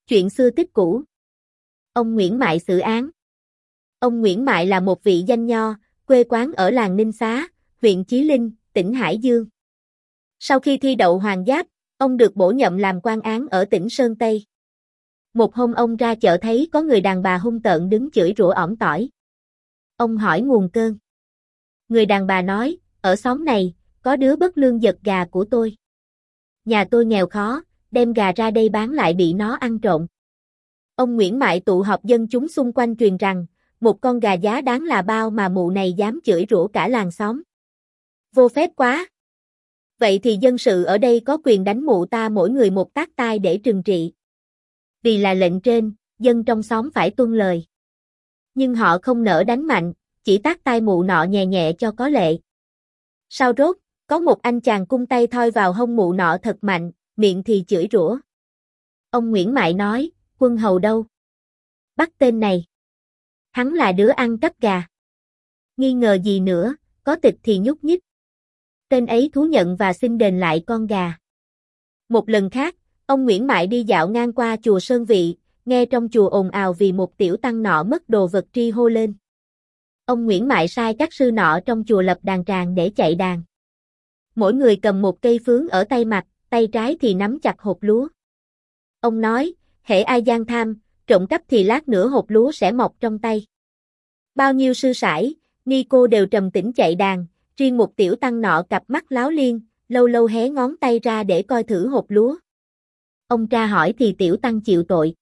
Chuyện xưa tích cũ. Ông Nguyễn Mại xử án. Ông Nguyễn Mại là một vị danh nho, quê quán ở làng Ninh Xá, huyện Chí Linh, tỉnh Hải Dương. Sau khi thi đậu hoàng giáp, ông được bổ nhậm làm quan án ở tỉnh Sơn Tây. Một hôm ông ra chợ thấy có người đàn bà hung tợn đứng chửi rủa ỏm tỏi. Ông hỏi nguồn cơn. Người đàn bà nói, ở xóm này, có đứa bất lương giật gà của tôi. Nhà tôi nghèo khó, đem gà ra đây bán lại bị nó ăn trộm. Ông Nguyễn Mại tụ họp dân chúng xung quanh truyền rằng, một con gà giá đáng là bao mà mụ này dám chửi rủa cả làng xóm. Vô phép quá. Vậy thì dân sự ở đây có quyền đánh mụ ta mỗi người một tát tai để trừng trị. Vì là lệnh trên, dân trong xóm phải tuân lời. Nhưng họ không nỡ đánh mạnh, chỉ tát tai mụ nọ nhẹ nhẹ cho có lệ. Sau rốt, có một anh chàng cung tay thoi vào hông mụ nọ thật mạnh, miệng thì chửi rủa. Ông Nguyễn Mại nói, quân hầu đâu? Bắt tên này. Hắn là đứa ăn cắp gà. Nghi ngờ gì nữa, có tịch thì nhúc nhích. Tên ấy thú nhận và xin đền lại con gà. Một lần khác, ông Nguyễn Mại đi dạo ngang qua chùa Sơn Vị, nghe trong chùa ồn ào vì một tiểu tăng nọ mất đồ vật tri hô lên. Ông Nguyễn Mại sai các sư nọ trong chùa lập đàn tràng để chạy đàn. Mỗi người cầm một cây phướng ở tay mặt, tay trái thì nắm chặt hột lúa. Ông nói, hễ ai gian tham, trộm cắp thì lát nữa hột lúa sẽ mọc trong tay. Bao nhiêu sư sãi, ni cô đều trầm tĩnh chạy đàn, riêng một tiểu tăng nọ cặp mắt láo liên, lâu lâu hé ngón tay ra để coi thử hột lúa. Ông tra hỏi thì tiểu tăng chịu tội.